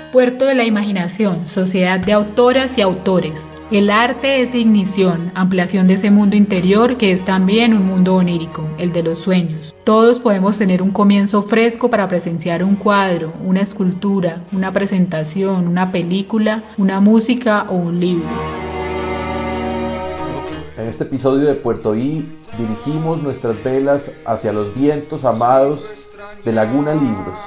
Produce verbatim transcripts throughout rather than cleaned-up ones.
Puerto de la Imaginación, sociedad de autoras y autores. El arte es ignición, ampliación de ese mundo interior que es también un mundo onírico, el de los sueños. Todos podemos tener un comienzo fresco para presenciar un cuadro, una escultura, una presentación, una película, una música o un libro. En este episodio de Puerto I dirigimos nuestras velas hacia los vientos amados de Laguna Libros.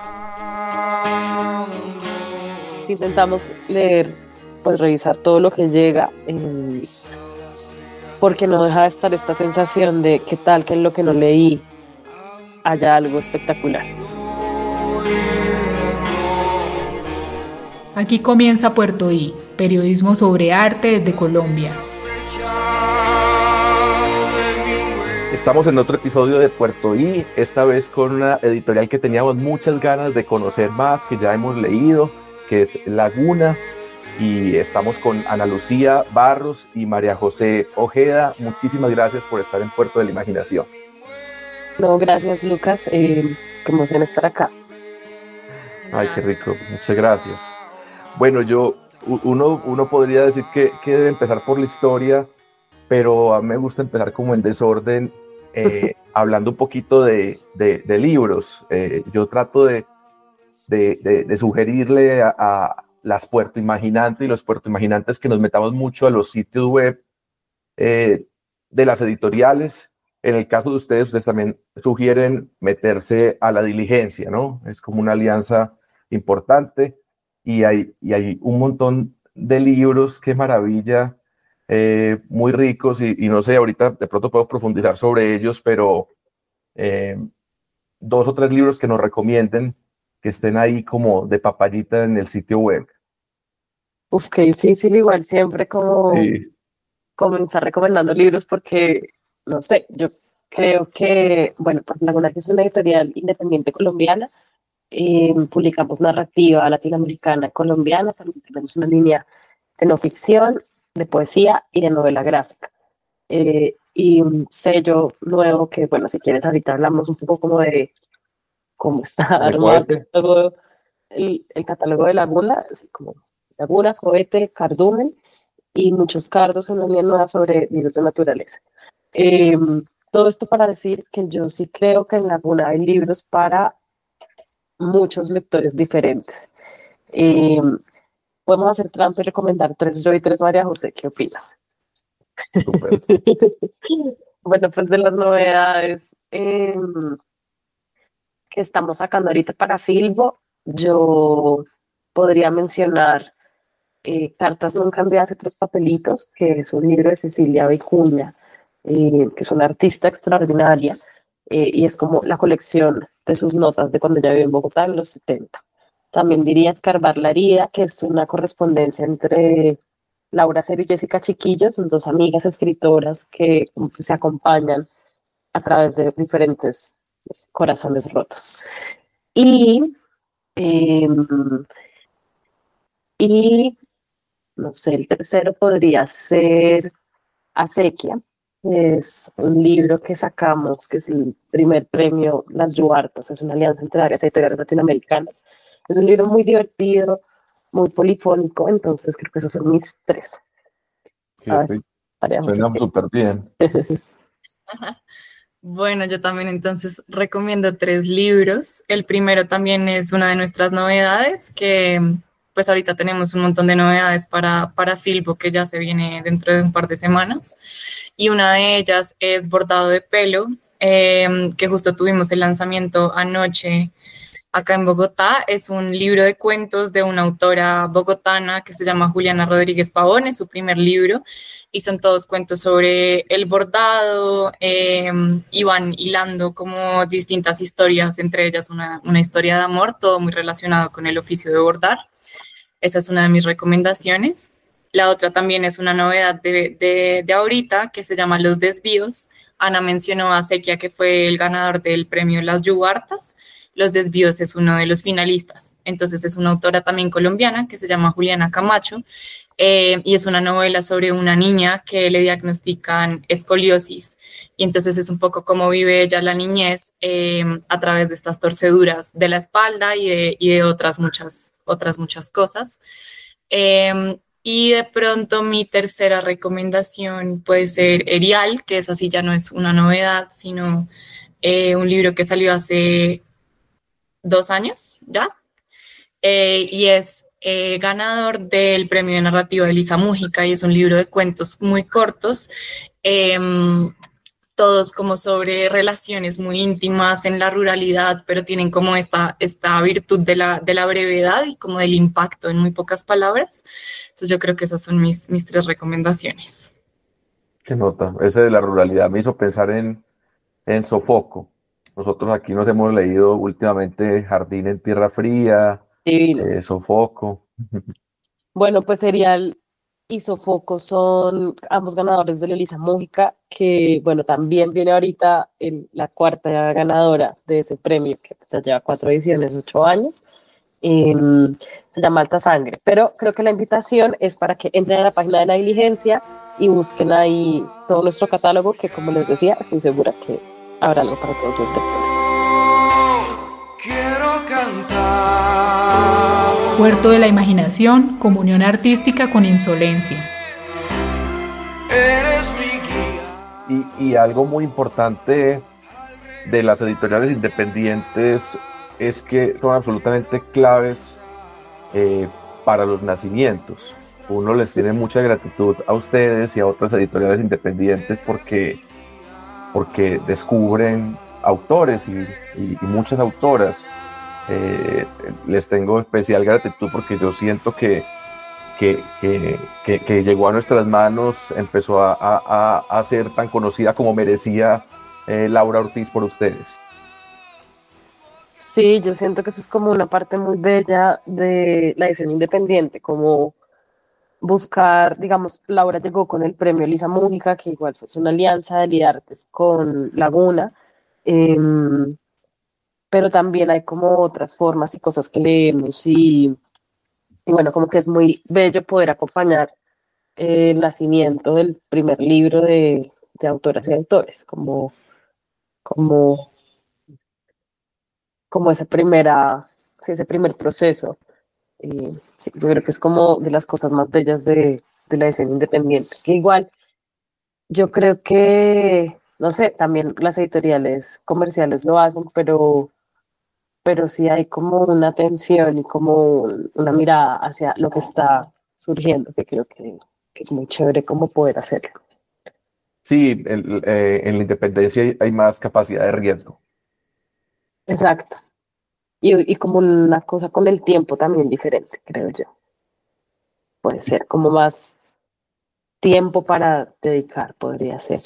Intentamos leer, pues revisar todo lo que llega, eh, porque no deja de estar esta sensación de qué tal que en lo que no leí haya algo espectacular. Aquí comienza Puerto I, periodismo sobre arte desde Colombia. Estamos en otro episodio de Puerto I, esta vez con una editorial que teníamos muchas ganas de conocer más, que ya hemos leído, que es Laguna, y estamos con Ana Lucía Barros y María José Ojeda. Muchísimas gracias por estar en Puerto de la Imaginación. No, gracias, Lucas, eh, qué emoción estar acá. Ay, qué rico, muchas gracias. Bueno, yo, uno, uno podría decir que, que debe empezar por la historia, pero a mí me gusta empezar como en desorden, eh, hablando un poquito de, de, de libros. Eh, yo trato de De, de, de sugerirle a, a las puertoimaginantes y los puertoimaginantes que nos metamos mucho a los sitios web eh, de las editoriales. En el caso de ustedes, ustedes también sugieren meterse a La Diligencia, ¿no? Es como una alianza importante y hay, y hay un montón de libros, qué maravilla, eh, muy ricos y, y no sé, ahorita de pronto puedo profundizar sobre ellos, pero eh, dos o tres libros que nos recomienden que estén ahí como de papayita en el sitio web. Uf, qué difícil igual siempre como Sí. comenzar recomendando libros porque, no sé, yo creo que, bueno, pues Laguna es una editorial independiente colombiana, eh, publicamos narrativa latinoamericana colombiana, también tenemos una línea de no ficción, de poesía y de novela gráfica. Eh, y un sello nuevo que, bueno, si quieres ahorita hablamos un poco como de cómo está ¿De armado el cohete? catálogo, el, el catálogo de Laguna, así como Laguna, Cohete, Cardumen y muchos cardos, una línea nueva sobre libros de naturaleza. Eh, todo esto para decir que yo sí creo que en Laguna hay libros para muchos lectores diferentes. Eh, podemos hacer trampa y recomendar tres yo y tres María José. ¿Qué opinas? Súper. Bueno, pues de las novedades eh, que estamos sacando ahorita para Filbo, yo podría mencionar eh, Cartas nunca enviadas y otros papelitos, que es un libro de Cecilia Vicuña, eh, que es una artista extraordinaria, eh, y es como la colección de sus notas de cuando ella vivió en Bogotá en los setenta. También diría Escarbar la herida, que es una correspondencia entre Laura Cero y Jessica Chiquillo, son dos amigas escritoras que, que se acompañan a través de diferentes pues, corazones rotos. Y, eh, y, no sé, el tercero podría ser Acequia, que es un libro que sacamos, que es el primer premio Las Yuartas, es una alianza entre varias editoriales latinoamericanas. Es un libro muy divertido, muy polifónico, entonces creo que esos son mis tres. A ver, Sí, haremos suena súper bien. Bueno, yo también entonces recomiendo tres libros. El primero también es una de nuestras novedades, que pues ahorita tenemos un montón de novedades para, para Filbo, que ya se viene dentro de un par de semanas. Y una de ellas es Bordado de Pelo, eh, que justo tuvimos el lanzamiento anoche acá en Bogotá. Es un libro de cuentos de una autora bogotana que se llama Juliana Rodríguez Pavón, es su primer libro, y son todos cuentos sobre el bordado, eh, y van hilando como distintas historias, entre ellas una, una historia de amor, todo muy relacionado con el oficio de bordar. Esa es una de mis recomendaciones. La otra también es una novedad de, de, de ahorita, que se llama Los Desvíos. Ana mencionó a Acequia, que fue el ganador del premio Las Yubartas, Los desvíos es uno de los finalistas. Entonces es una autora también colombiana que se llama Juliana Camacho, eh, y es una novela sobre una niña que le diagnostican escoliosis, y entonces es un poco cómo vive ella la niñez eh, a través de estas torceduras de la espalda y de, y de otras, muchas, otras muchas cosas. Eh, y de pronto mi tercera recomendación puede ser Erial, que esa sí ya no es una novedad, sino eh, un libro que salió hace dos años ya, eh, y es eh, ganador del premio de narrativa de Elisa Mújica, y es un libro de cuentos muy cortos, eh, todos como sobre relaciones muy íntimas en la ruralidad, pero tienen como esta, esta virtud de la, de la brevedad y como del impacto en muy pocas palabras. Entonces yo creo que esas son mis, mis tres recomendaciones. Qué nota. Ese de la ruralidad me hizo pensar en, en Sofoco. Nosotros aquí nos hemos leído últimamente Jardín en Tierra Fría, Divino. eh, Sofoco. Bueno, pues Serial y Sofoco son ambos ganadores de la Elisa Mújica, que bueno, también viene ahorita en la cuarta ganadora de ese premio, que pues, ya lleva cuatro ediciones, ocho años. Eh, Se llama Alta Sangre, pero creo que la invitación es para que entren a la página de La Diligencia y busquen ahí todo nuestro catálogo, que como les decía, estoy segura que habrá algo para todos los lectores. Quiero cantar. Puerto de la Imaginación, comunión artística con insolencia. Eres mi guía. Y, y algo muy importante de las editoriales independientes es que son absolutamente claves eh, para los nacimientos. Uno les tiene mucha gratitud a ustedes y a otras editoriales independientes porque, porque descubren autores y, y, y muchas autoras. Eh, les tengo especial gratitud porque yo siento que, que, que, que, que llegó a nuestras manos, empezó a, a, a ser tan conocida como merecía eh, Laura Ortiz por ustedes. Sí, yo siento que eso es como una parte muy bella de la edición independiente, como buscar, digamos, Laura llegó con el premio Elisa Mújica, que igual fue una alianza de Lidartes con Laguna, eh, pero también hay como otras formas y cosas que leemos y, y bueno, como que es muy bello poder acompañar eh, el nacimiento del primer libro de, de autoras y autores, como, como, como esa primera, ese primer proceso. Eh, sí, yo creo que es como de las cosas más bellas de, de la edición independiente, que igual yo creo que, no sé, también las editoriales comerciales lo hacen, pero, pero sí hay como una atención y como una mirada hacia lo que está surgiendo, que creo que, que es muy chévere como poder hacerlo. Sí, el, eh, en la independencia hay, hay más capacidad de riesgo. Exacto. Y, y como una cosa con el tiempo también diferente, creo yo. Puede ser como más tiempo para dedicar, podría ser.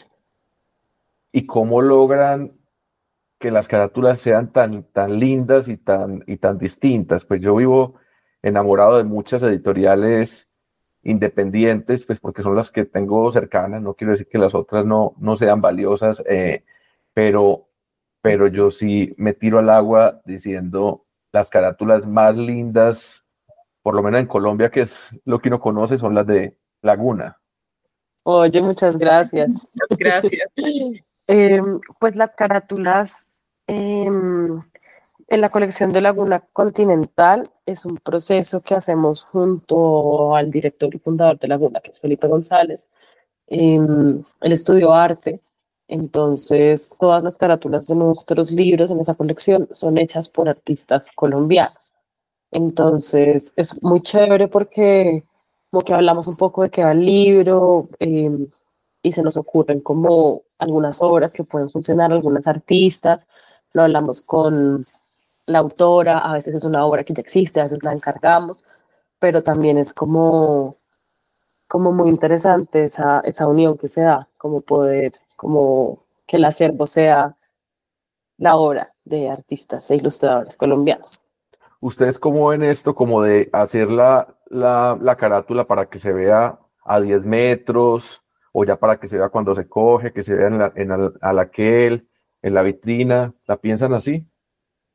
¿Y cómo logran que las carátulas sean tan, tan lindas y tan, y tan distintas? Pues yo vivo enamorado de muchas editoriales independientes, pues porque son las que tengo cercanas, no quiero decir que las otras no, no sean valiosas, eh, pero, pero yo sí me tiro al agua diciendo las carátulas más lindas, por lo menos en Colombia, que es lo que uno conoce, son las de Laguna. Oye, muchas gracias. Muchas gracias. Eh, pues las carátulas eh, en la colección de Laguna Continental es un proceso que hacemos junto al director y fundador de Laguna, que es Felipe González. Eh, él estudió arte, entonces todas las carátulas de nuestros libros en esa colección son hechas por artistas colombianos. Entonces es muy chévere porque como que hablamos un poco de qué va el libro, eh, y se nos ocurren como algunas obras que pueden funcionar, algunas artistas, lo hablamos con la autora, a veces es una obra que ya existe, a veces la encargamos, pero también es como, como muy interesante esa, esa unión que se da, como poder, como que el acervo sea la obra de artistas e ilustradores colombianos. ¿Ustedes cómo ven esto, como de hacer la, la, la carátula para que se vea a diez metros, o ya para que se vea cuando se coge, que se vea en la, en al, al aquel, en la vitrina? ¿La piensan así?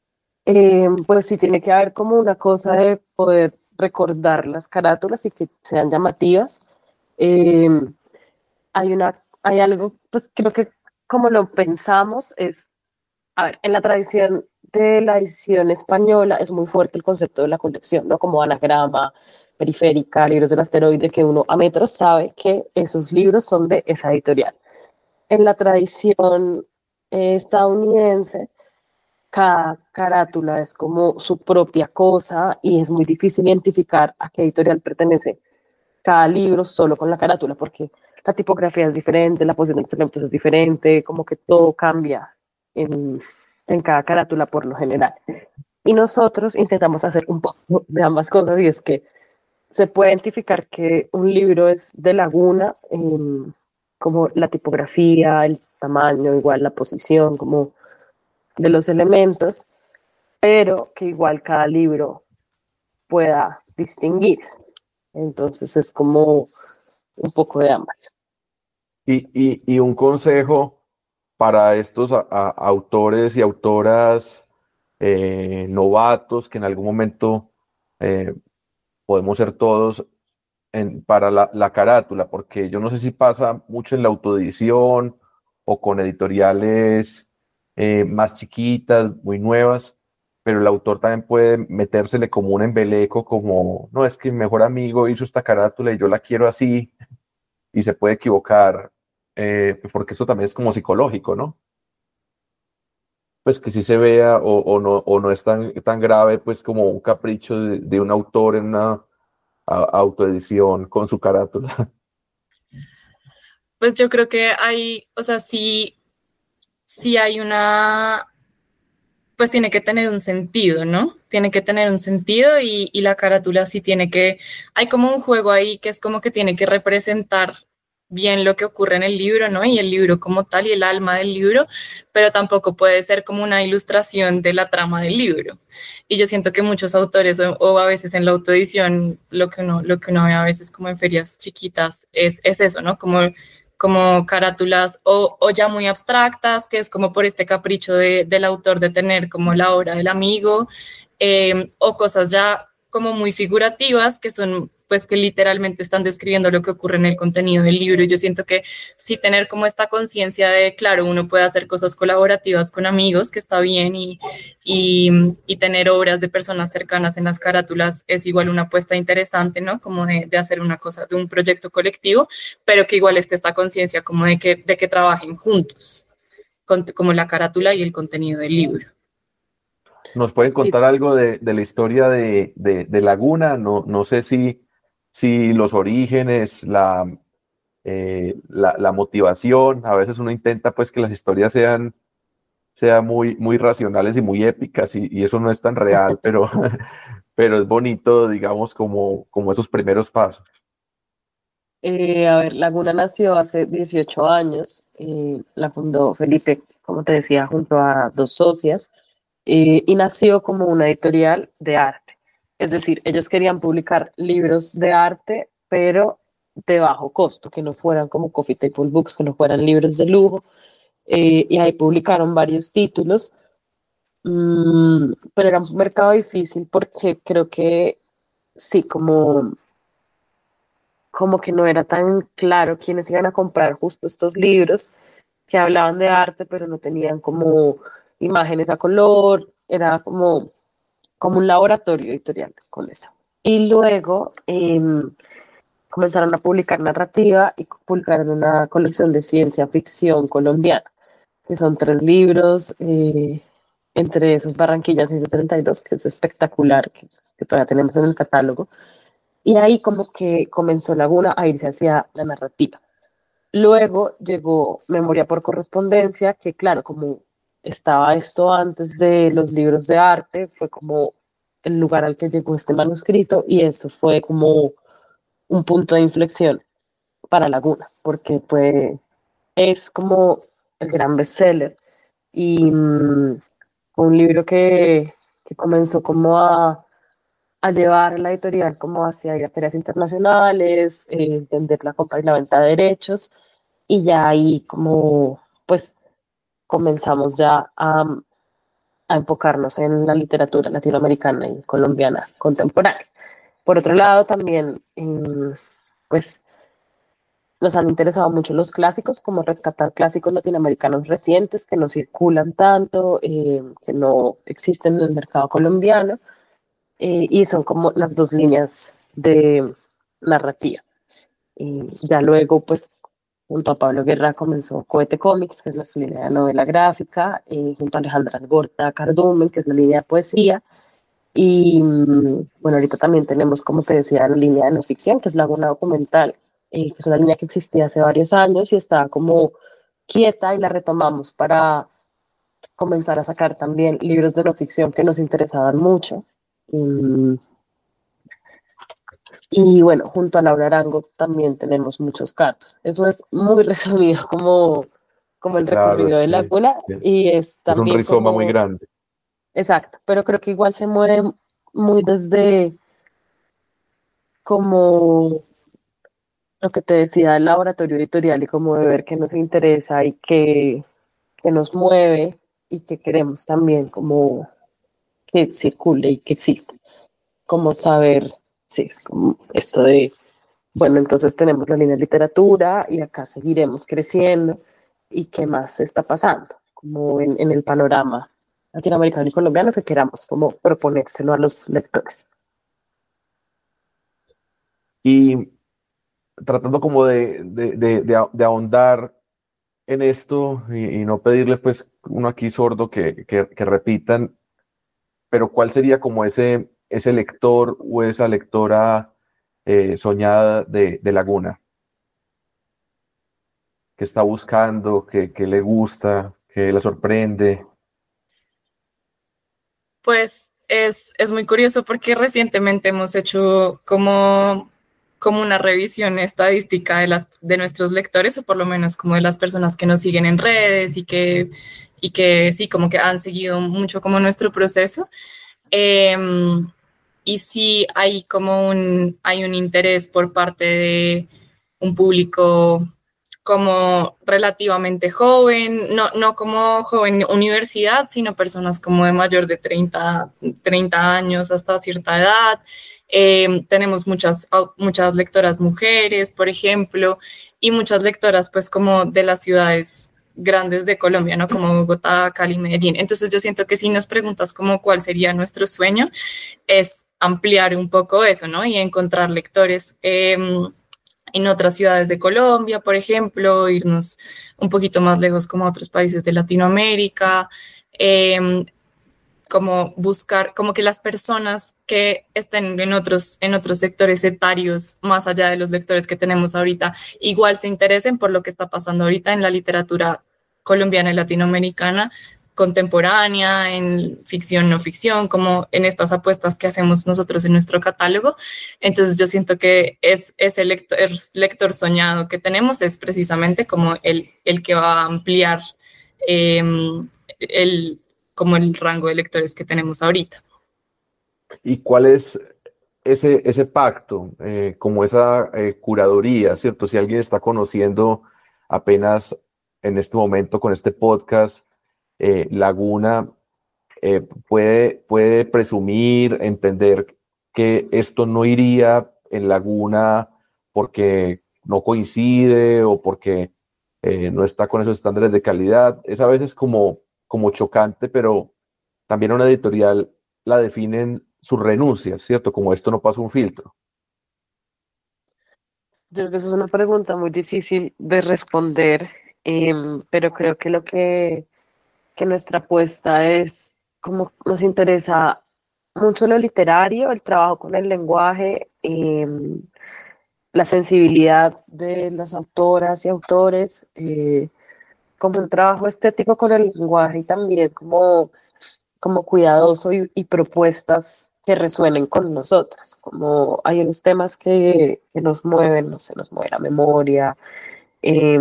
Eh, pues sí tiene que haber como una cosa de poder recordar las carátulas y que sean llamativas. Eh, hay una, hay algo, pues creo que como lo pensamos es, a ver, en la tradición de la edición española es muy fuerte el concepto de la colección, ¿no? Como anagrama, periférica, libros del asteroide, que uno a metros sabe que esos libros son de esa editorial. En la tradición eh, estadounidense, cada carátula es como su propia cosa y es muy difícil identificar a qué editorial pertenece cada libro solo con la carátula, porque la tipografía es diferente, la posición de los elementos es diferente, como que todo cambia en, en cada carátula por lo general. Y nosotros intentamos hacer un poco de ambas cosas, y es que se puede identificar que un libro es de Laguna, eh, como la tipografía, el tamaño, igual la posición, como de los elementos, pero que igual cada libro pueda distinguirse. Entonces es como un poco de ambas. Y, y, y un consejo para estos a- a- autores y autoras eh, novatos que en algún momento eh, podemos ser todos en, para la, la carátula, porque yo no sé si pasa mucho en la autoedición o con editoriales eh, más chiquitas, muy nuevas, pero el autor también puede metérsele como un embeleco, como, no, es que mi mejor amigo hizo esta carátula y yo la quiero así, y se puede equivocar, eh, porque eso también es como psicológico, ¿no? Pues que sí se vea o, o no, o no es tan, tan grave, pues como un capricho de, de un autor en una a- autoedición con su carátula. Pues yo creo que hay, o sea, sí, sí hay una, pues tiene que tener un sentido, ¿no? Tiene que tener un sentido y, y la carátula sí tiene que, hay como un juego ahí que es como que tiene que representar bien lo que ocurre en el libro, ¿no? Y el libro como tal y el alma del libro, pero tampoco puede ser como una ilustración de la trama del libro. Y yo siento que muchos autores o, o a veces en la autoedición, lo que uno, lo que uno ve a veces como en ferias chiquitas es, es eso, ¿no? Como como carátulas o, o, ya muy abstractas, que es como por este capricho de, del autor de tener como la obra del amigo, eh, o cosas ya como muy figurativas, que son pues que literalmente están describiendo lo que ocurre en el contenido del libro. Y yo siento que sí tener como esta conciencia de, claro, uno puede hacer cosas colaborativas con amigos, que está bien, y, y, y tener obras de personas cercanas en las carátulas es igual una apuesta interesante, ¿no? Como de, de hacer una cosa, de un proyecto colectivo, pero que igual esté esta conciencia como de que, de que trabajen juntos, con, como la carátula y el contenido del libro. ¿Nos pueden contar algo de, de la historia de, de, de Laguna? No, no sé si, si los orígenes, la, eh, la, la motivación, a veces uno intenta pues que las historias sean, sean muy, muy racionales y muy épicas y, y eso no es tan real, pero, pero es bonito, digamos, como, como esos primeros pasos. Eh, a ver, Laguna nació hace dieciocho años, eh, la fundó Felipe, como te decía, junto a dos socias, eh, y nació como una editorial de arte. Es decir, ellos querían publicar libros de arte, pero de bajo costo, que no fueran como Coffee Table Books, que no fueran libros de lujo, eh, y ahí publicaron varios títulos, mm, pero era un mercado difícil porque creo que sí, como como que no era tan claro quiénes iban a comprar justo estos libros que hablaban de arte, pero no tenían como imágenes a color, era como, como un laboratorio editorial con eso. Y luego eh, comenzaron a publicar narrativa y publicaron una colección de ciencia ficción colombiana, que son tres libros, eh, entre esos Barranquilla ciento treinta y dos, que es espectacular, que, que todavía tenemos en el catálogo. Y ahí como que comenzó Laguna a irse hacia la narrativa. Luego llegó Memoria por Correspondencia, que claro, como estaba esto antes de los libros de arte, fue como el lugar al que llegó este manuscrito y eso fue como un punto de inflexión para Laguna, porque pues es como el gran bestseller y mm, un libro que, que comenzó como a a llevar la editorial como hacia ferias internacionales, eh, vender la compra y la venta de derechos, y ya ahí como pues comenzamos ya a a enfocarnos en la literatura latinoamericana y colombiana contemporánea. Por otro lado, también, eh, pues, nos han interesado mucho los clásicos, como rescatar clásicos latinoamericanos recientes que no circulan tanto, eh, que no existen en el mercado colombiano, eh, y son como las dos líneas de narrativa. Y ya luego, pues, junto a Pablo Guerra comenzó Cohete Comics, que es nuestra línea de novela gráfica, y junto a Alejandra Gorta Cardumen, que es la línea de poesía. Y mm, bueno, ahorita también tenemos, como te decía, la línea de no ficción, que es Laguna Documental, eh, que es una línea que existía hace varios años y estaba como quieta y la retomamos para comenzar a sacar también libros de no ficción que nos interesaban mucho. Mm, y bueno, junto a Laura Arango también tenemos muchos casos. Eso es muy resumido como, como el Claro, recorrido es de que Laguna que y es es un también rizoma muy como, grande. exacto, pero creo que igual se mueve muy desde como lo que te decía del laboratorio editorial y como de ver qué nos interesa y qué, qué nos mueve y qué queremos también como que circule y que exista. Como saber, sí, es como esto de, bueno, entonces tenemos la línea de literatura y acá seguiremos creciendo y qué más está pasando, como en, en el panorama latinoamericano y colombiano que queramos como proponérselo a los lectores. Y tratando como de, de, de, de, a- de ahondar en esto y, y no pedirles pues uno aquí sordo que, que, que repitan, pero ¿cuál sería como ese, ese lector o esa lectora eh, soñada de, de Laguna, que está buscando, que, que le gusta, que la sorprende? Pues es, es muy curioso porque recientemente hemos hecho como, como una revisión estadística de, las, de nuestros lectores, o por lo menos como de las personas que nos siguen en redes y que, y que sí, como que han seguido mucho como nuestro proceso. Eh, y sí hay como un, hay un interés por parte de un público como relativamente joven, no, no como joven universidad, sino personas como de mayor de treinta treinta años hasta cierta edad. Eh, tenemos muchas, muchas lectoras mujeres, por ejemplo, y muchas lectoras pues como de las ciudades grandes de Colombia, ¿no? Como Bogotá, Cali, Medellín. Entonces yo siento que si nos preguntas como cuál sería nuestro sueño, es ampliar un poco eso, ¿no? Y encontrar lectores eh, en otras ciudades de Colombia, por ejemplo, irnos un poquito más lejos como a otros países de Latinoamérica, eh, como buscar, como que las personas que estén en otros, en otros sectores etarios, más allá de los lectores que tenemos ahorita, igual se interesen por lo que está pasando ahorita en la literatura colombiana y latinoamericana contemporánea, en ficción, no ficción, como en estas apuestas que hacemos nosotros en nuestro catálogo. Entonces yo siento que es ese lector, lector soñado que tenemos es precisamente como el, el que va a ampliar eh, el, como el rango de lectores que tenemos ahorita. ¿Y cuál es ese, ese pacto, eh, como esa eh, curaduría, ¿cierto? Si alguien está conociendo apenas en este momento con este podcast, eh, Laguna, eh, puede, puede presumir, entender que esto no iría en Laguna porque no coincide o porque eh, no está con esos estándares de calidad. Es a veces como, como chocante, pero también una editorial la definen sus renuncias, ¿cierto? Como esto no pasa un filtro. Yo creo que eso es una pregunta muy difícil de responder, eh, pero creo que lo que, que nuestra apuesta es como nos interesa mucho lo literario, el trabajo con el lenguaje, eh, la sensibilidad de las autoras y autores, eh, como un trabajo estético con el lenguaje y también como, como cuidadoso y, y propuestas que resuenen con nosotras, como hay unos temas que, que nos mueven, no sé, nos mueve la memoria, eh,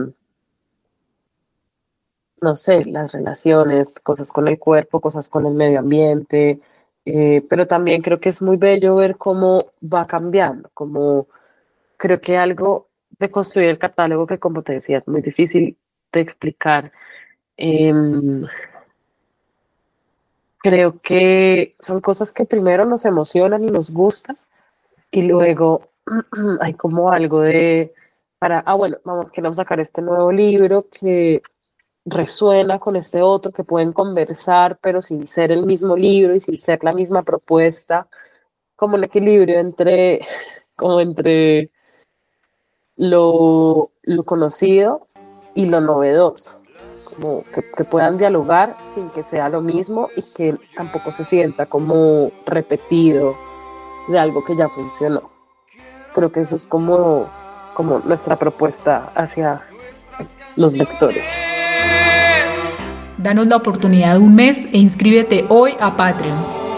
no sé, las relaciones, cosas con el cuerpo, cosas con el medio ambiente, eh, pero también creo que es muy bello ver cómo va cambiando, como creo que algo de construir el catálogo que como te decía es muy difícil de explicar. Eh, creo que son cosas que primero nos emocionan y nos gustan y luego hay como algo de, para, ah, bueno, vamos, queremos sacar este nuevo libro que resuena con este otro, que pueden conversar, pero sin ser el mismo libro y sin ser la misma propuesta, como un equilibrio entre, como entre lo, lo conocido y lo novedoso, como que, que puedan dialogar sin que sea lo mismo y que tampoco se sienta como repetido de algo que ya funcionó. Creo que eso es como, como nuestra propuesta hacia los lectores. Danos la oportunidad de un mes e inscríbete hoy a Patreon.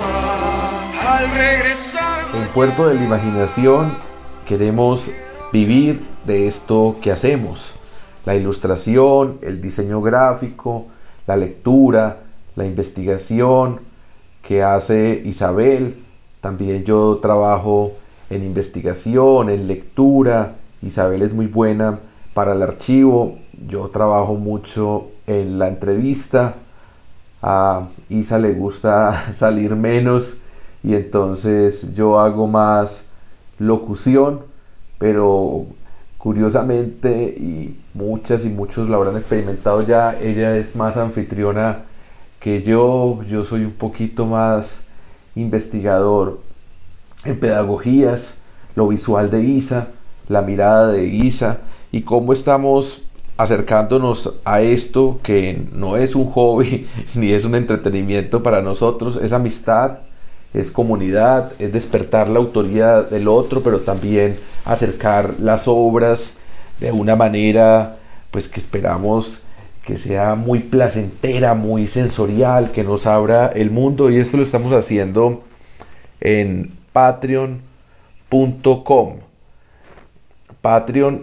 Al regresar En Puerto de la Imaginación queremos vivir de esto que hacemos: la ilustración, el diseño gráfico, la lectura, la investigación que hace Isabel. También yo trabajo en investigación, en lectura. Isabel es muy buena para el archivo. Yo trabajo mucho en la entrevista. A Isa le gusta salir menos y entonces yo hago más locución, pero curiosamente, y muchas y muchos lo habrán experimentado ya, ella es más anfitriona que yo. Yo soy un poquito más investigador en pedagogías, lo visual de Isa, la mirada de Isa, y cómo estamos acercándonos a esto que no es un hobby ni es un entretenimiento para nosotros, es amistad, es comunidad, es despertar la autoría del otro, pero también acercar las obras de una manera pues que esperamos que sea muy placentera, muy sensorial, que nos abra el mundo, y esto lo estamos haciendo en patreon punto com. Patreon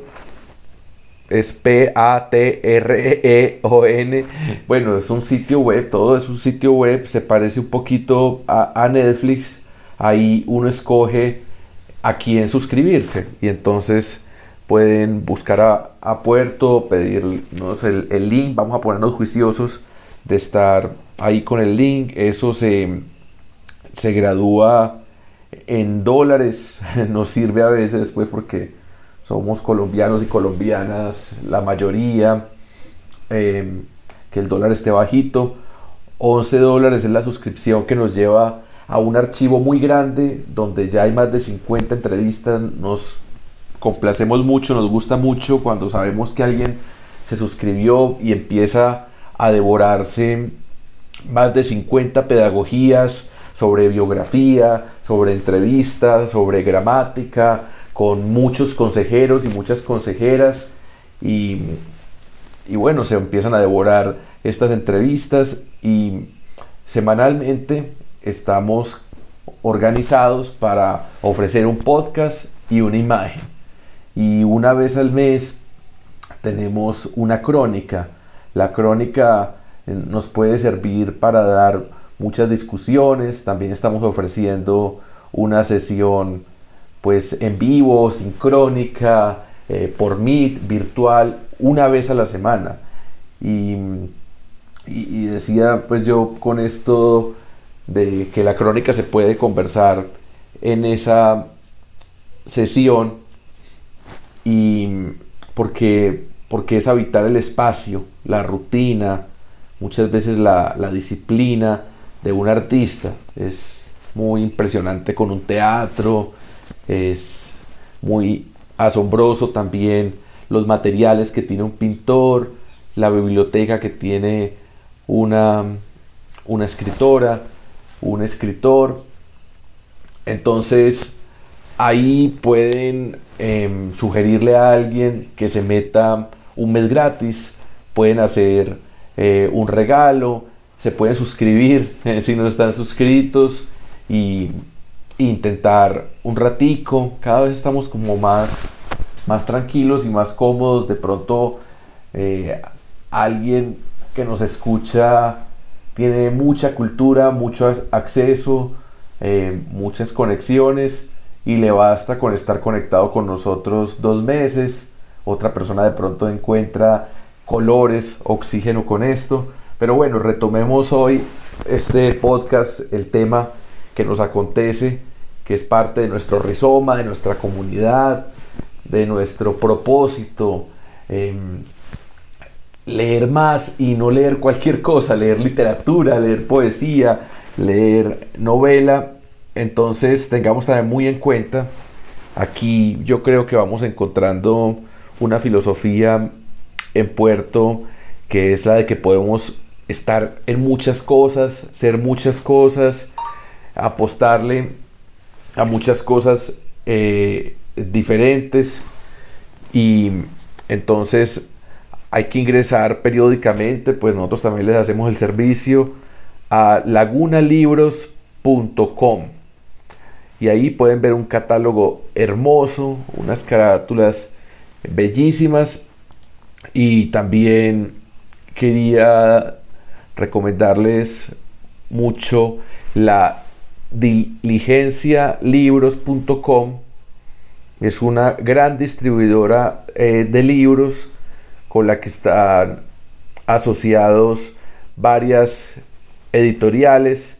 es P A T R E O N. Bueno, es un sitio web, todo es un sitio web, se parece un poquito a, a Netflix. Ahí uno escoge a quién suscribirse y entonces pueden buscar a, a Puerto, pedirnos el, el link. Vamos a ponernos juiciosos de estar ahí con el link. Eso se, se gradúa en dólares. Nos sirve a veces después porque somos colombianos y colombianas la mayoría, eh, que el dólar esté bajito. once dólares es la suscripción que nos lleva a un archivo muy grande donde ya hay más de cincuenta entrevistas. Nos complacemos mucho, nos gusta mucho cuando sabemos que alguien se suscribió y empieza a devorarse más de cincuenta pedagogías sobre biografía, sobre entrevistas, sobre gramática, con muchos consejeros y muchas consejeras, y, y bueno, se empiezan a devorar estas entrevistas, y semanalmente estamos organizados para ofrecer un podcast y una imagen, y una vez al mes tenemos una crónica. La crónica nos puede servir para dar muchas discusiones. También estamos ofreciendo una sesión pues en vivo, sincrónica, eh, por Meet, virtual, una vez a la semana. Y, y, y decía pues yo con esto de que la crónica se puede conversar en esa sesión, y porque, porque es habitar el espacio, la rutina, muchas veces la, la disciplina de un artista. Es muy impresionante con un teatro. Es muy asombroso también los materiales que tiene un pintor, la biblioteca que tiene una, una escritora, un escritor. Entonces ahí pueden eh, sugerirle a alguien que se meta un mes gratis, pueden hacer eh, un regalo, se pueden suscribir eh, si no están suscritos, y intentar un ratico. Cada vez estamos como más, más tranquilos y más cómodos. De pronto eh, alguien que nos escucha tiene mucha cultura, mucho acceso, eh, muchas conexiones, y le basta con estar conectado con nosotros dos meses. Otra persona de pronto encuentra colores, oxígeno con esto. Pero bueno, retomemos hoy este podcast, el tema que nos acontece, que es parte de nuestro rizoma, de nuestra comunidad, de nuestro propósito, eh, leer más y no leer cualquier cosa, leer literatura, leer poesía, leer novela. Entonces tengamos también muy en cuenta, aquí yo creo que vamos encontrando una filosofía en Puerto, que es la de que podemos estar en muchas cosas, ser muchas cosas, apostarle a muchas cosas eh, diferentes, y entonces hay que ingresar periódicamente, pues nosotros también les hacemos el servicio a laguna libros punto com, y ahí pueden ver un catálogo hermoso, unas carátulas bellísimas. Y también quería recomendarles mucho la diligencia libros punto com. Es una gran distribuidora eh, de libros con la que están asociados varias editoriales.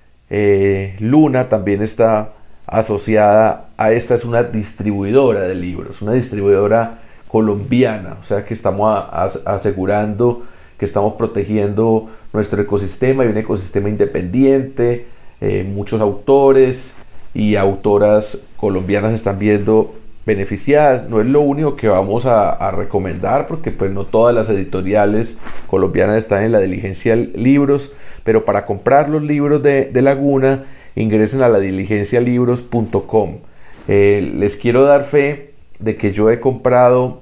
eh, Luna también está asociada a esta, es una distribuidora de libros, una distribuidora colombiana, o sea que estamos a, a, asegurando que estamos protegiendo nuestro ecosistema y un ecosistema independiente. Eh, muchos autores y autoras colombianas están viendo beneficiadas. No es lo único que vamos a, a recomendar, porque pues no todas las editoriales colombianas están en la diligencia libros, pero para comprar los libros de, de Laguna, ingresen a la diligencia libros punto com. Eh, les quiero dar fe de que yo he comprado,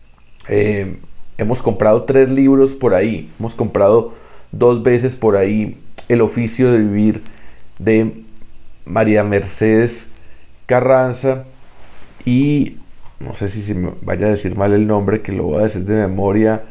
eh, hemos comprado tres libros por ahí, hemos comprado dos veces por ahí El oficio de vivir de María Mercedes Carranza, y no sé si se me vaya a decir mal el nombre, que lo voy a decir de memoria,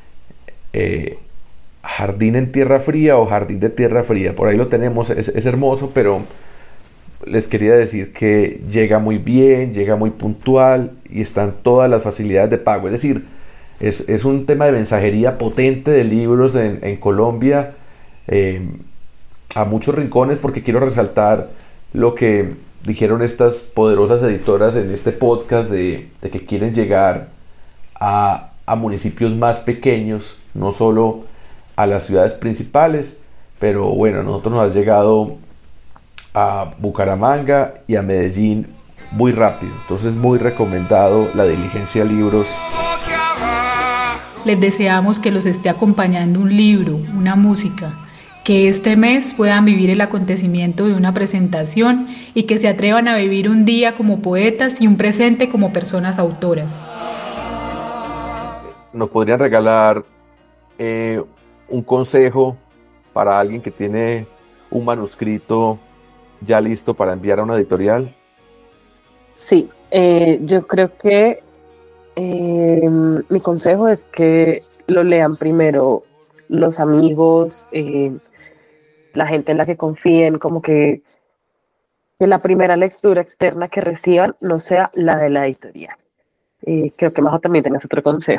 eh, Jardín en Tierra Fría o Jardín de Tierra Fría, por ahí lo tenemos. Es, es hermoso, pero les quería decir que llega muy bien, llega muy puntual y están todas las facilidades de pago. Es decir, es, es un tema de mensajería potente de libros en, en Colombia, eh, a muchos rincones, porque quiero resaltar lo que dijeron estas poderosas editoras en este podcast de, de que quieren llegar a, a municipios más pequeños, no solo a las ciudades principales, pero bueno, a nosotros nos ha llegado a Bucaramanga y a Medellín muy rápido, entonces muy recomendado la diligencia libros. Les deseamos que los esté acompañando un libro, una música, que este mes puedan vivir el acontecimiento de una presentación y que se atrevan a vivir un día como poetas y un presente como personas autoras. ¿Nos podrían regalar eh, un consejo para alguien que tiene un manuscrito ya listo para enviar a una editorial? Sí, eh, yo creo que eh, mi consejo es que lo lean primero los amigos, eh, la gente en la que confíen, como que, que la primera lectura externa que reciban no sea la de la editorial. Eh, creo que Majo también tenés otro consejo.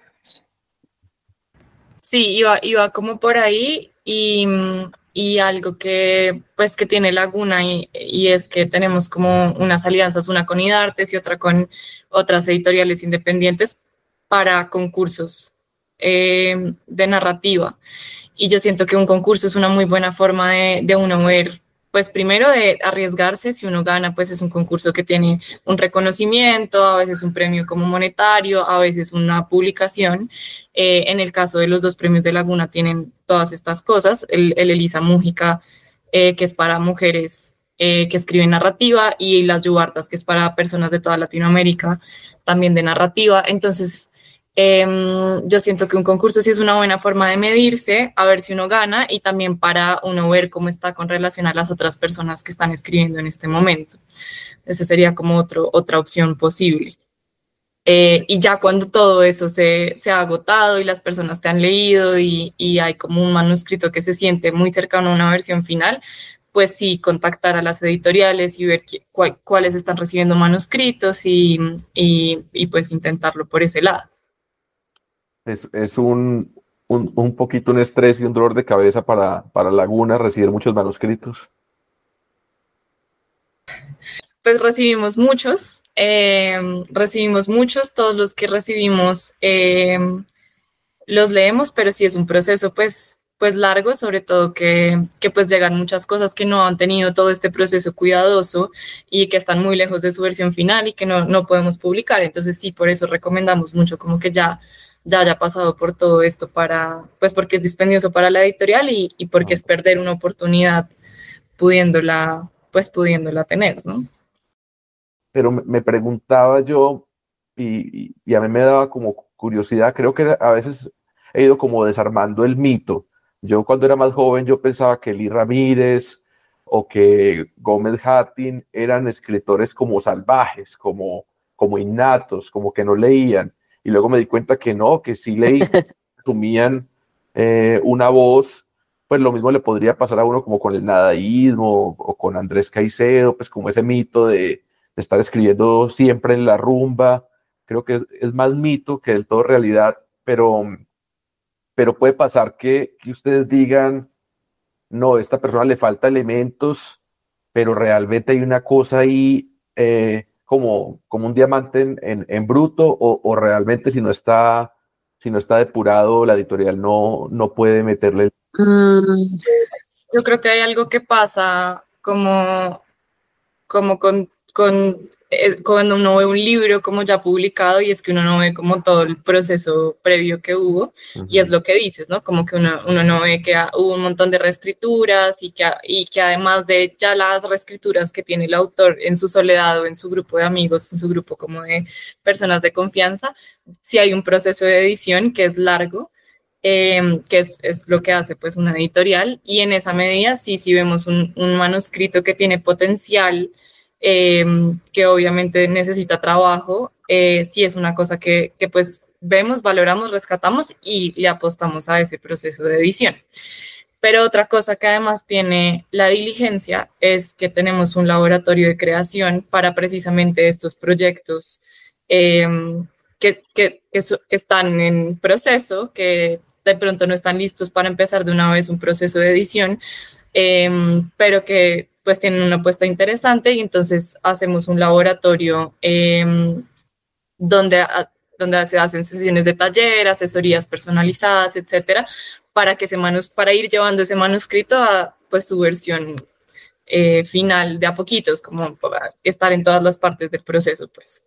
Sí, iba, iba como por ahí, y, y algo que pues que tiene Laguna, y, y es que tenemos como unas alianzas, una con IDARTES y otra con otras editoriales independientes para concursos eh, de narrativa. Y yo siento que un concurso es una muy buena forma de, de uno ver, pues primero de arriesgarse. Si uno gana, pues es un concurso que tiene un reconocimiento, a veces un premio como monetario, a veces una publicación. Eh, en el caso de los dos premios de Laguna tienen todas estas cosas. El, el Elisa Mújica, eh, que es para mujeres eh, que escriben narrativa, y las Yubartas, que es para personas de toda Latinoamérica, también de narrativa. Entonces, Eh, yo siento que un concurso sí es una buena forma de medirse, a ver si uno gana, y también para uno ver cómo está con relación a las otras personas que están escribiendo en este momento. Esa sería como otro, otra opción posible. Eh, y ya cuando todo eso se, se ha agotado y las personas te han leído, y, y hay como un manuscrito que se siente muy cercano a una versión final, pues sí, contactar a las editoriales y ver qué, cuál, cuáles están recibiendo manuscritos, y, y, y pues intentarlo por ese lado. Es, es un, un, un poquito un estrés y un dolor de cabeza para, para Laguna recibir muchos manuscritos? Pues recibimos muchos, eh, recibimos muchos, todos los que recibimos eh, los leemos, pero sí es un proceso pues, pues largo, sobre todo que, que pues llegan muchas cosas que no han tenido todo este proceso cuidadoso y que están muy lejos de su versión final y que no, no podemos publicar. Entonces sí, por eso recomendamos mucho como que ya, ya haya pasado por todo esto para, pues porque es dispendioso para la editorial y, y porque es perder una oportunidad pudiéndola, pues pudiéndola tener, ¿no? Pero me, me preguntaba yo, y, y, y a mí me daba como curiosidad, creo que a veces he ido como desarmando el mito. Yo cuando era más joven yo pensaba que Lee Ramírez o que Gómez Hattin eran escritores como salvajes, como, como innatos, como que no leían. Y luego me di cuenta que no, que sí leí, asumían eh, una voz. Pues lo mismo le podría pasar a uno como con el nadaísmo o con Andrés Caicedo, pues como ese mito de, de estar escribiendo siempre en la rumba. Creo que es, es más mito que del todo realidad, pero, pero puede pasar que, que ustedes digan, no, a esta persona le falta elementos, pero realmente hay una cosa ahí eh, como, como un diamante en, en, en bruto, o, o realmente si no está, si no está depurado, la editorial no, no puede meterle. Mm, Yo creo que hay algo que pasa como, como con, con eh, cuando uno ve un libro como ya publicado y es que uno no ve como todo el proceso previo que hubo. Uh-huh. Y es lo que dices, ¿no? Como que uno, uno no ve que hubo un montón de reescrituras y que, y que además de ya las reescrituras que tiene el autor en su soledad o en su grupo de amigos, en su grupo como de personas de confianza, sí hay un proceso de edición que es largo. Eh, que es, es lo que hace pues una editorial, y en esa medida sí, sí vemos un, un manuscrito que tiene potencial, eh, que obviamente necesita trabajo, eh, sí es una cosa que, que pues vemos, valoramos, rescatamos y le apostamos a ese proceso de edición. Pero otra cosa que además tiene la diligencia es que tenemos un laboratorio de creación para precisamente estos proyectos eh, que, que, que, que están en proceso, que de pronto no están listos para empezar de una vez un proceso de edición, eh, pero que pues tienen una apuesta interesante, y entonces hacemos un laboratorio eh, donde, donde se hacen sesiones de taller, asesorías personalizadas, etcétera, para, que se manus, para ir llevando ese manuscrito a pues su versión eh, final de a poquitos, como para estar en todas las partes del proceso, pues.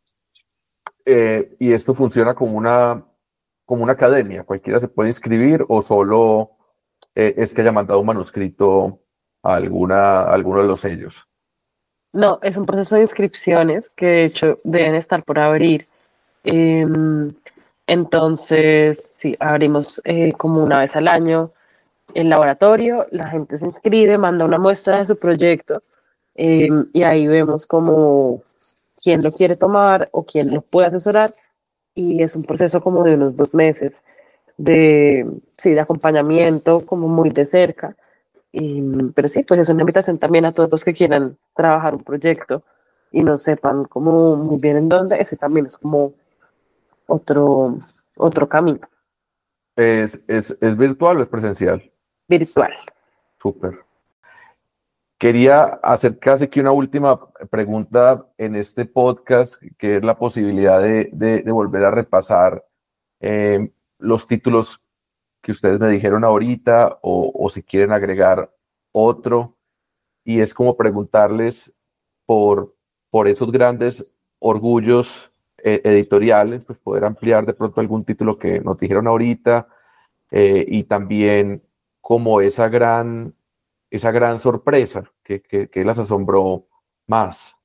Eh, ¿y esto funciona como una como una academia? ¿Cualquiera se puede inscribir o solo eh, es que haya mandado un manuscrito a, alguna, a alguno de los sellos? No, es un proceso de inscripciones que de hecho deben estar por abrir. Eh, entonces, sí, abrimos eh, como una vez al año el laboratorio, la gente se inscribe, manda una muestra de su proyecto eh, y ahí vemos como quién lo quiere tomar o quién lo puede asesorar. Y es un proceso como de unos dos meses de, sí, de acompañamiento, como muy de cerca. Y, pero sí, pues es una invitación también a todos los que quieran trabajar un proyecto y no sepan como muy bien en dónde. Ese también es como otro, otro camino. ¿Es, es, ¿Es virtual o es presencial? Virtual. Súper. Quería hacer casi que una última pregunta en este podcast, que es la posibilidad de, de, de volver a repasar eh, los títulos que ustedes me dijeron ahorita, o, o si quieren agregar otro, y es como preguntarles por, por esos grandes orgullos eh, editoriales, pues poder ampliar de pronto algún título que nos dijeron ahorita, eh, y también como esa gran... esa gran sorpresa que, que, que las asombró más.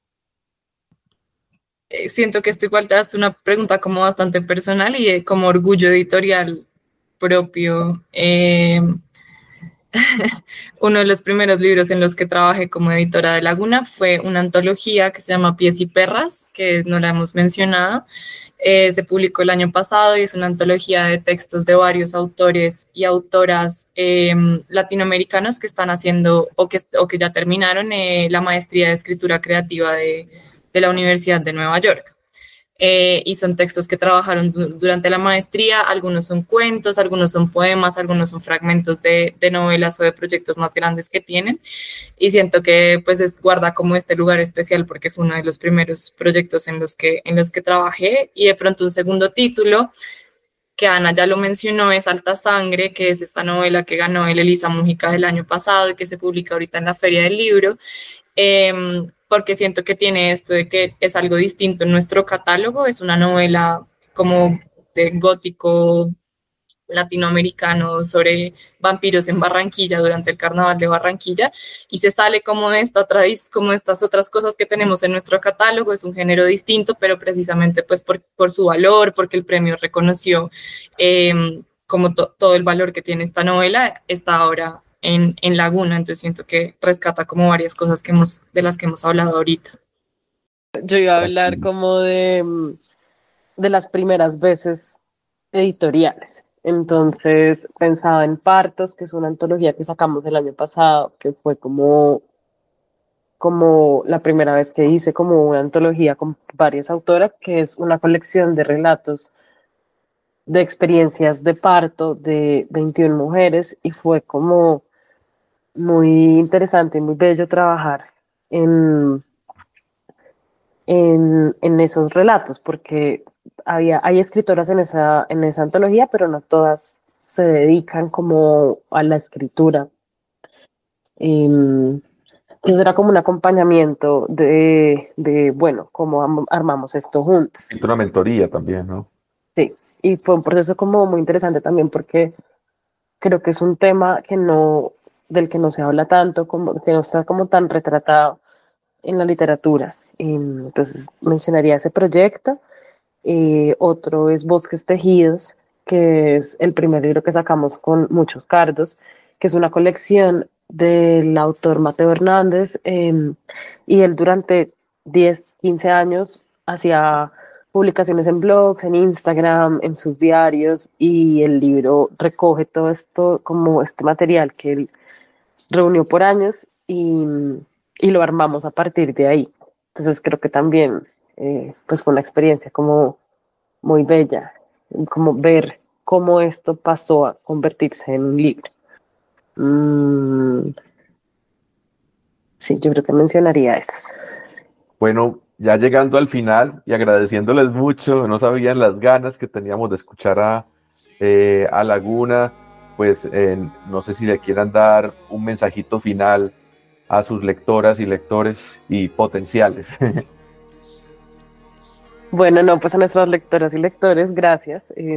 Eh, siento que esto igual te hace una pregunta como bastante personal y eh, como orgullo editorial propio. Eh, uno de los primeros libros en los que trabajé como editora de Laguna fue una antología que se llama Pies y Perras, que no la hemos mencionado. Eh, se publicó el año pasado y es una antología de textos de varios autores y autoras eh, latinoamericanos que están haciendo o que, o que ya terminaron eh, la maestría de escritura creativa de, de la Universidad de Nueva York. eh, y son textos que trabajaron du- durante la maestría. Algunos son cuentos, algunos son poemas, algunos son fragmentos de, de novelas o de proyectos más grandes que tienen, y siento que pues es, guarda como este lugar especial porque fue uno de los primeros proyectos en los que, en los que trabajé. Y de pronto un segundo título que Ana ya lo mencionó es Alta Sangre, que es esta novela que ganó el Elisa Mújica del año pasado y que se publica ahorita en la Feria del Libro, eh, porque siento que tiene esto de que es algo distinto en nuestro catálogo. Es una novela como de gótico latinoamericano sobre vampiros en Barranquilla durante el Carnaval de Barranquilla, y se sale como de esta tradición, como de estas otras cosas que tenemos en nuestro catálogo. Es un género distinto, pero precisamente pues por, por su valor, porque el premio reconoció eh, como to, todo el valor que tiene esta novela, está ahora en, en Laguna. Entonces siento que rescata como varias cosas que hemos, de las que hemos hablado ahorita. Yo iba a hablar como de, mm, de las primeras veces editoriales. Entonces pensaba en Partos, que es una antología que sacamos el año pasado, que fue como, como la primera vez que hice como una antología con varias autoras, que es una colección de relatos de experiencias de parto de veintiuna mujeres, y fue como muy interesante y muy bello trabajar en, en, en esos relatos, porque había, hay escritoras en esa, en esa antología, pero no todas se dedican como a la escritura. Y, eso era como un acompañamiento de, de bueno, cómo am- armamos esto juntas. Y una mentoría también, ¿no? Sí, y fue un proceso como muy interesante también porque creo que es un tema que no, del que no se habla tanto, como, que no está como tan retratado en la literatura. Y entonces mencionaría ese proyecto. Eh, otro es Bosques Tejidos, que es el primer libro que sacamos con Muchos Cardos, que es una colección del autor Mateo Hernández, eh, y él durante diez, quince años hacía publicaciones en blogs, en Instagram, en sus diarios, y el libro recoge todo esto, como este material que él reunió por años, y, y lo armamos a partir de ahí. Entonces creo que también eh, pues fue una experiencia como muy bella, como ver cómo esto pasó a convertirse en un libro. Mm, sí, yo creo que mencionaría esos. Bueno, ya llegando al final y agradeciéndoles mucho, no sabían las ganas que teníamos de escuchar a, eh, a Laguna, pues eh, no sé si le quieran dar un mensajito final a sus lectoras y lectores y potenciales. Bueno, no, pues a nuestras lectoras y lectores, gracias, eh,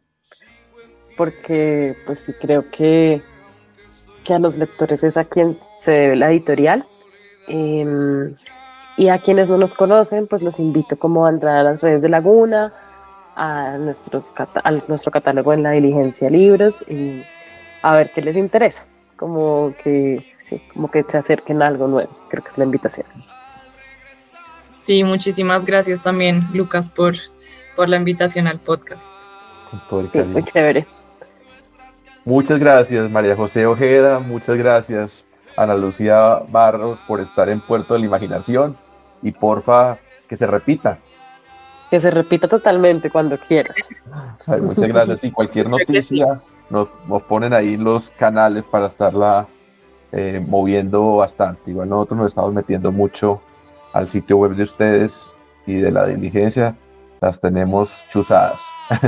porque pues sí creo que, que a los lectores es a quien se debe la editorial. Eh, y a quienes no nos conocen, pues los invito como a entrar a las redes de Laguna, a, nuestros cata- a nuestro catálogo en La Diligencia Libros, y a ver qué les interesa, como que, sí, como que se acerquen a algo nuevo. Creo que es la invitación. Sí, muchísimas gracias también, Lucas, por, por la invitación al podcast. Con todo el Sí, cariño. muy chévere. Muchas gracias, María José Ojeda. Muchas gracias, Ana Lucía Barros, por estar en Puerto de la Imaginación. Y porfa, que se repita. Que se repita totalmente cuando quieras. Ay, muchas gracias. Y cualquier Creo que sí. noticia, nos, nos ponen ahí los canales para estarla eh, moviendo bastante. Igual nosotros nos estamos metiendo mucho al sitio web de ustedes y de La Diligencia. Las tenemos chuzadas.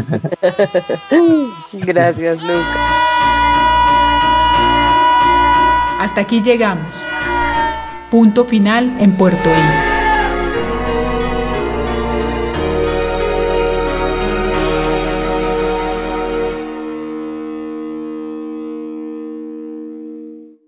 Gracias, Lucas. Hasta aquí llegamos. Punto final en Puerto I.